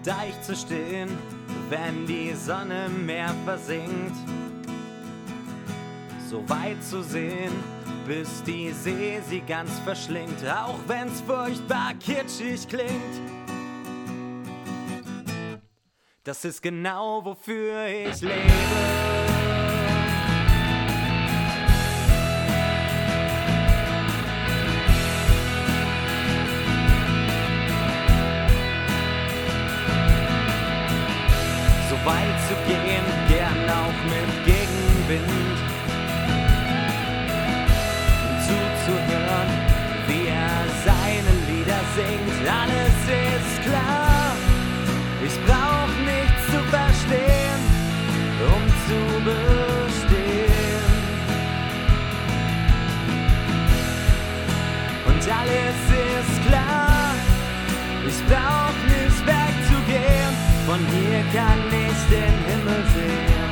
Deich zu stehen, wenn die Sonne im Meer versinkt. So weit zu sehen, bis die See sie ganz verschlingt, auch wenn's furchtbar kitschig klingt. Das ist genau, wofür ich lebe. So weit zu gehen, gern auch mit Gegenwind. Und zuzuhören, wie er seine Lieder singt. Alles ist klar, ich brauch nichts zu verstehen, um zu bestehen. Und alles ist klar, ich brauch nicht wegzugehen. Von hier kann ich den Himmel sehen.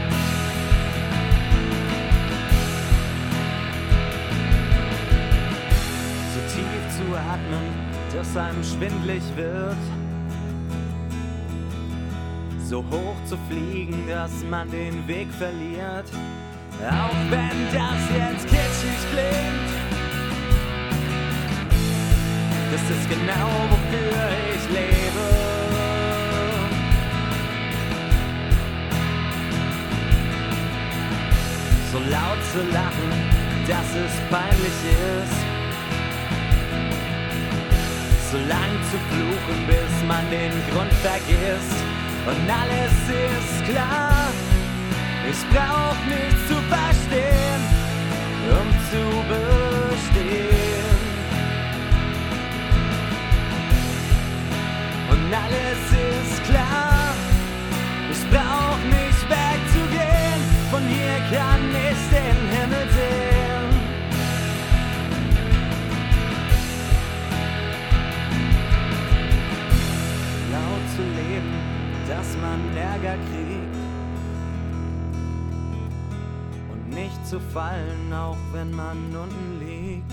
So tief zu atmen, dass einem schwindlig wird. So hoch zu fliegen, dass man den Weg verliert. Auch wenn das jetzt kitschig klingt. Das ist genau, wofür ich lebe. So laut zu lachen, dass es peinlich ist. So lang zu fluchen, bis man den Grund vergisst. Und alles ist klar, ich brauch nichts zu verstehen, um zu bestehen. Und alles ist klar, ich brauch nicht wegzugehen. Von hier kann ich den Himmel sehen. Laut zu leben, dass man Ärger kriegt. Und nicht zu fallen, auch wenn man unten liegt.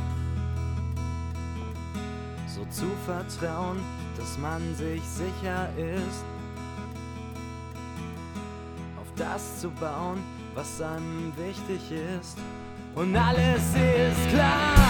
So zu vertrauen, dass man sich sicher ist. Das zu bauen, was einem wichtig ist. Und alles ist klar,